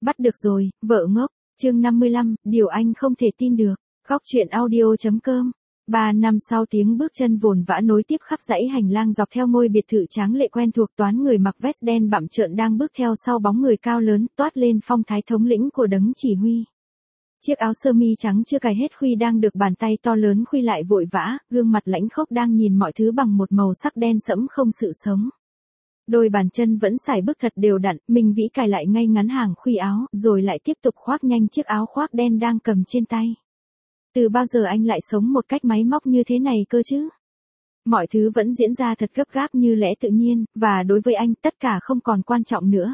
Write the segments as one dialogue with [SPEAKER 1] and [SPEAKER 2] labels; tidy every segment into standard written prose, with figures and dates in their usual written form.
[SPEAKER 1] Bắt được rồi, vợ ngốc. Chương 55, điều anh không thể tin được. Góc truyện audio.com. 3 năm sau tiếng bước chân vồn vã nối tiếp khắp dãy hành lang dọc theo ngôi biệt thự tráng lệ quen thuộc, toán người mặc vest đen bặm trợn đang bước theo sau bóng người cao lớn, toát lên phong thái thống lĩnh của đấng chỉ huy. Chiếc áo sơ mi trắng chưa cài hết khuy đang được bàn tay to lớn khuy lại vội vã, gương mặt lãnh khốc đang nhìn mọi thứ bằng một màu sắc đen sẫm không sự sống. Đôi bàn chân vẫn sải bước thật đều đặn, Minh Vĩ cài lại ngay ngắn hàng khuy áo, rồi lại tiếp tục khoác nhanh chiếc áo khoác đen đang cầm trên tay. Từ bao giờ anh lại sống một cách máy móc như thế này cơ chứ? Mọi thứ vẫn diễn ra thật gấp gáp như lẽ tự nhiên, và đối với anh tất cả không còn quan trọng nữa.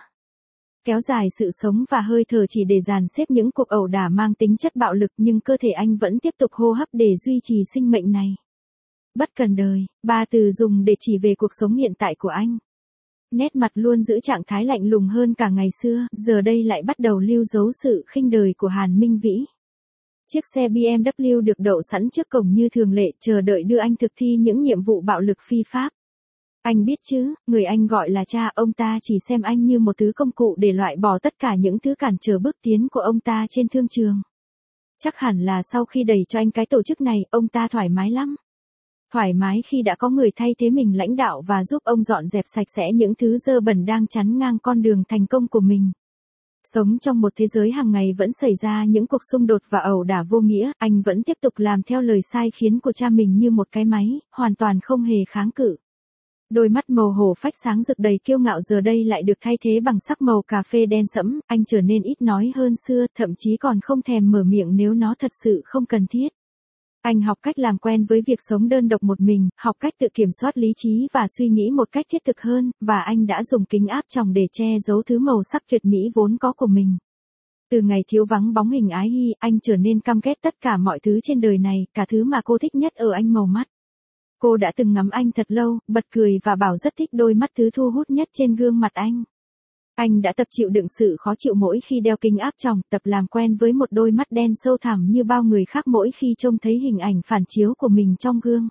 [SPEAKER 1] Kéo dài sự sống và hơi thở chỉ để dàn xếp những cuộc ẩu đả mang tính chất bạo lực, nhưng cơ thể anh vẫn tiếp tục hô hấp để duy trì sinh mệnh này. Bất cần đời, 3 từ dùng để chỉ về cuộc sống hiện tại của anh. Nét mặt luôn giữ trạng thái lạnh lùng hơn cả ngày xưa, giờ đây lại bắt đầu lưu dấu sự khinh đời của Hàn Minh Vĩ. Chiếc xe BMW được đậu sẵn trước cổng như thường lệ, chờ đợi đưa anh thực thi những nhiệm vụ bạo lực phi pháp. Anh biết chứ, người anh gọi là cha, ông ta chỉ xem anh như một thứ công cụ để loại bỏ tất cả những thứ cản trở bước tiến của ông ta trên thương trường. Chắc hẳn là sau khi đẩy cho anh cái tổ chức này, ông ta thoải mái lắm. Thoải mái khi đã có người thay thế mình lãnh đạo và giúp ông dọn dẹp sạch sẽ những thứ dơ bẩn đang chắn ngang con đường thành công của mình. Sống trong một thế giới hàng ngày vẫn xảy ra những cuộc xung đột và ẩu đả vô nghĩa, anh vẫn tiếp tục làm theo lời sai khiến của cha mình như một cái máy, hoàn toàn không hề kháng cự. Đôi mắt màu hổ phách sáng rực đầy kiêu ngạo giờ đây lại được thay thế bằng sắc màu cà phê đen sẫm, anh trở nên ít nói hơn xưa, thậm chí còn không thèm mở miệng nếu nó thật sự không cần thiết. Anh học cách làm quen với việc sống đơn độc một mình, học cách tự kiểm soát lý trí và suy nghĩ một cách thiết thực hơn, và anh đã dùng kính áp tròng để che giấu thứ màu sắc tuyệt mỹ vốn có của mình. Từ ngày thiếu vắng bóng hình Ái Hy, anh trở nên căm ghét tất cả mọi thứ trên đời này, cả thứ mà cô thích nhất ở anh: màu mắt. Cô đã từng ngắm anh thật lâu, bật cười và bảo rất thích đôi mắt thứ thu hút nhất trên gương mặt anh. Anh đã tập chịu đựng sự khó chịu mỗi khi đeo kính áp tròng, tập làm quen với một đôi mắt đen sâu thẳm như bao người khác mỗi khi trông thấy hình ảnh phản chiếu của mình trong gương.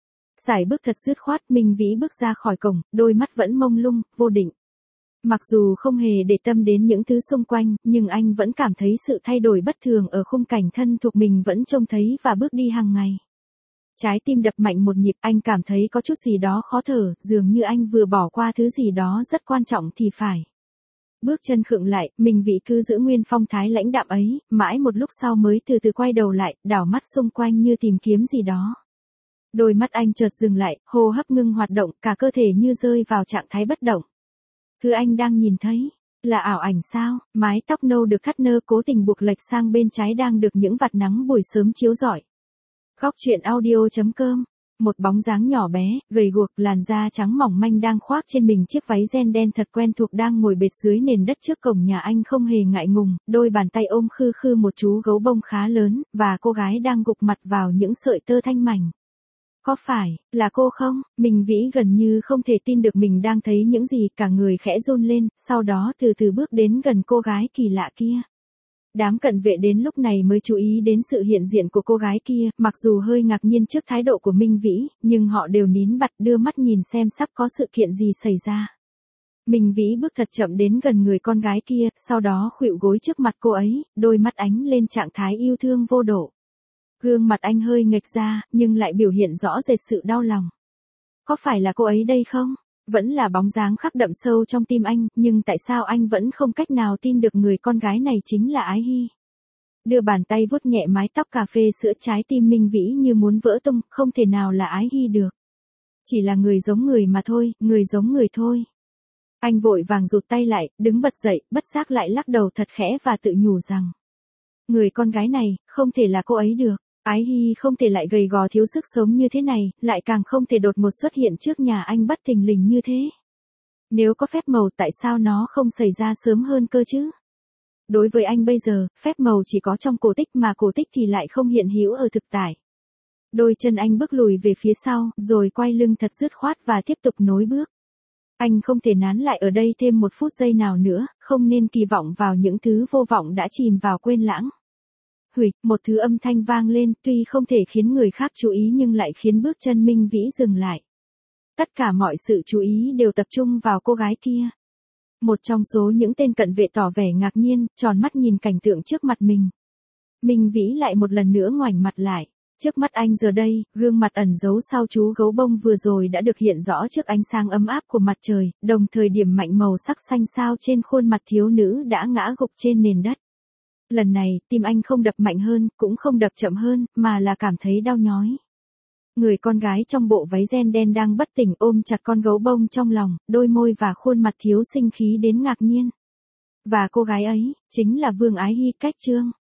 [SPEAKER 1] Sải bước thật dứt khoát, Minh Vĩ bước ra khỏi cổng, đôi mắt vẫn mông lung, vô định. Mặc dù không hề để tâm đến những thứ xung quanh, nhưng anh vẫn cảm thấy sự thay đổi bất thường ở khung cảnh thân thuộc mình vẫn trông thấy và bước đi hàng ngày. Trái tim đập mạnh một nhịp, anh cảm thấy có chút gì đó khó thở, dường như anh vừa bỏ qua thứ gì đó rất quan trọng thì phải. Bước chân khựng lại, Minh Vĩ cứ giữ nguyên phong thái lãnh đạm ấy, mãi một lúc sau mới từ từ quay đầu lại, đảo mắt xung quanh như tìm kiếm gì đó. Đôi mắt anh chợt dừng lại, hô hấp ngưng hoạt động, cả cơ thể như rơi vào trạng thái bất động. Thứ anh đang nhìn thấy là ảo ảnh sao? Mái tóc nâu được thắt nơ cố tình buộc lệch sang bên trái đang được những vạt nắng buổi sớm chiếu rọi. Góc truyện audio.com. Một bóng dáng nhỏ bé, gầy guộc, làn da trắng mỏng manh đang khoác trên mình chiếc váy ren đen thật quen thuộc đang ngồi bệt dưới nền đất trước cổng nhà anh không hề ngại ngùng, đôi bàn tay ôm khư khư một chú gấu bông khá lớn, và cô gái đang gục mặt vào những sợi tơ thanh mảnh. Có phải là cô không? Minh Vĩ gần như không thể tin được mình đang thấy những gì, cả người khẽ run lên, sau đó từ từ bước đến gần cô gái kỳ lạ kia. Đám cận vệ đến lúc này mới chú ý đến sự hiện diện của cô gái kia, mặc dù hơi ngạc nhiên trước thái độ của Minh Vĩ, nhưng họ đều nín bặt đưa mắt nhìn xem sắp có sự kiện gì xảy ra. Minh Vĩ bước thật chậm đến gần người con gái kia, sau đó khuỵu gối trước mặt cô ấy, đôi mắt ánh lên trạng thái yêu thương vô độ. Gương mặt anh hơi nghệch ra, nhưng lại biểu hiện rõ rệt sự đau lòng. Có phải là cô ấy đây không? Vẫn là bóng dáng khắc đậm sâu trong tim anh, nhưng tại sao anh vẫn không cách nào tin được người con gái này chính là Ái Hy? Đưa bàn tay vuốt nhẹ mái tóc cà phê sữa, trái tim Minh Vĩ như muốn vỡ tung, không thể nào là Ái Hy được. Chỉ là người giống người mà thôi, người giống người thôi. Anh vội vàng rụt tay lại, đứng bật dậy, bất giác lại lắc đầu thật khẽ và tự nhủ rằng người con gái này, không thể là cô ấy được. Ái Hy không thể lại gầy gò thiếu sức sống như thế này, lại càng không thể đột ngột xuất hiện trước nhà anh bất thình lình như thế. Nếu có phép màu tại sao nó không xảy ra sớm hơn cơ chứ? Đối với anh bây giờ, phép màu chỉ có trong cổ tích mà cổ tích thì lại không hiện hữu ở thực tại. Đôi chân anh bước lùi về phía sau, rồi quay lưng thật dứt khoát và tiếp tục nối bước. Anh không thể nán lại ở đây thêm một phút giây nào nữa, không nên kỳ vọng vào những thứ vô vọng đã chìm vào quên lãng. Huỵch, một thứ âm thanh vang lên, tuy không thể khiến người khác chú ý nhưng lại khiến bước chân Minh Vĩ dừng lại. Tất cả mọi sự chú ý đều tập trung vào cô gái kia. Một trong số những tên cận vệ tỏ vẻ ngạc nhiên, tròn mắt nhìn cảnh tượng trước mặt mình. Minh Vĩ lại một lần nữa ngoảnh mặt lại. Trước mắt anh giờ đây, gương mặt ẩn giấu sau chú gấu bông vừa rồi đã được hiện rõ trước ánh sáng ấm áp của mặt trời, đồng thời điểm mạnh màu sắc xanh xao trên khuôn mặt thiếu nữ đã ngã gục trên nền đất. Lần này, tim anh không đập mạnh hơn, cũng không đập chậm hơn, mà là cảm thấy đau nhói. Người con gái trong bộ váy ren đen đang bất tỉnh ôm chặt con gấu bông trong lòng, đôi môi và khuôn mặt thiếu sinh khí đến ngạc nhiên. Và cô gái ấy, chính là Vương Ái Hy Cách Trương.